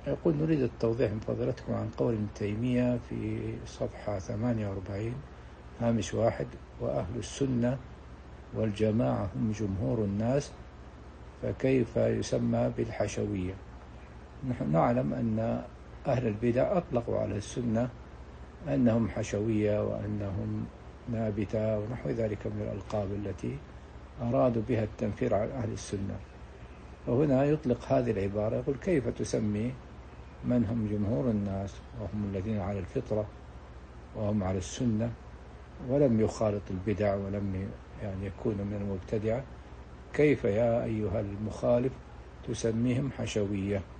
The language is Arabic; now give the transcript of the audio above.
يقول: نريد التوضيح من فضيلتكم عن قول ابن تيمية في صفحة 48 هامش 1: وأهل السنة والجماعة هم جمهور الناس، فكيف يسمى بالحشوية؟ نحن نعلم أن أهل البدع أطلقوا على السنة أنهم حشوية وأنهم نابتة ونحو ذلك من الألقاب التي أرادوا بها التنفير عن أهل السنة. وهنا يطلق هذه العبارة، يقول: كيف تسمي من هم جمهور الناس وهم الذين على الفطرة وهم على السنة ولم يخالط البدع ولم يكونوا من المبتدعة، كيف يا أيها المخالف تسميهم حشوية؟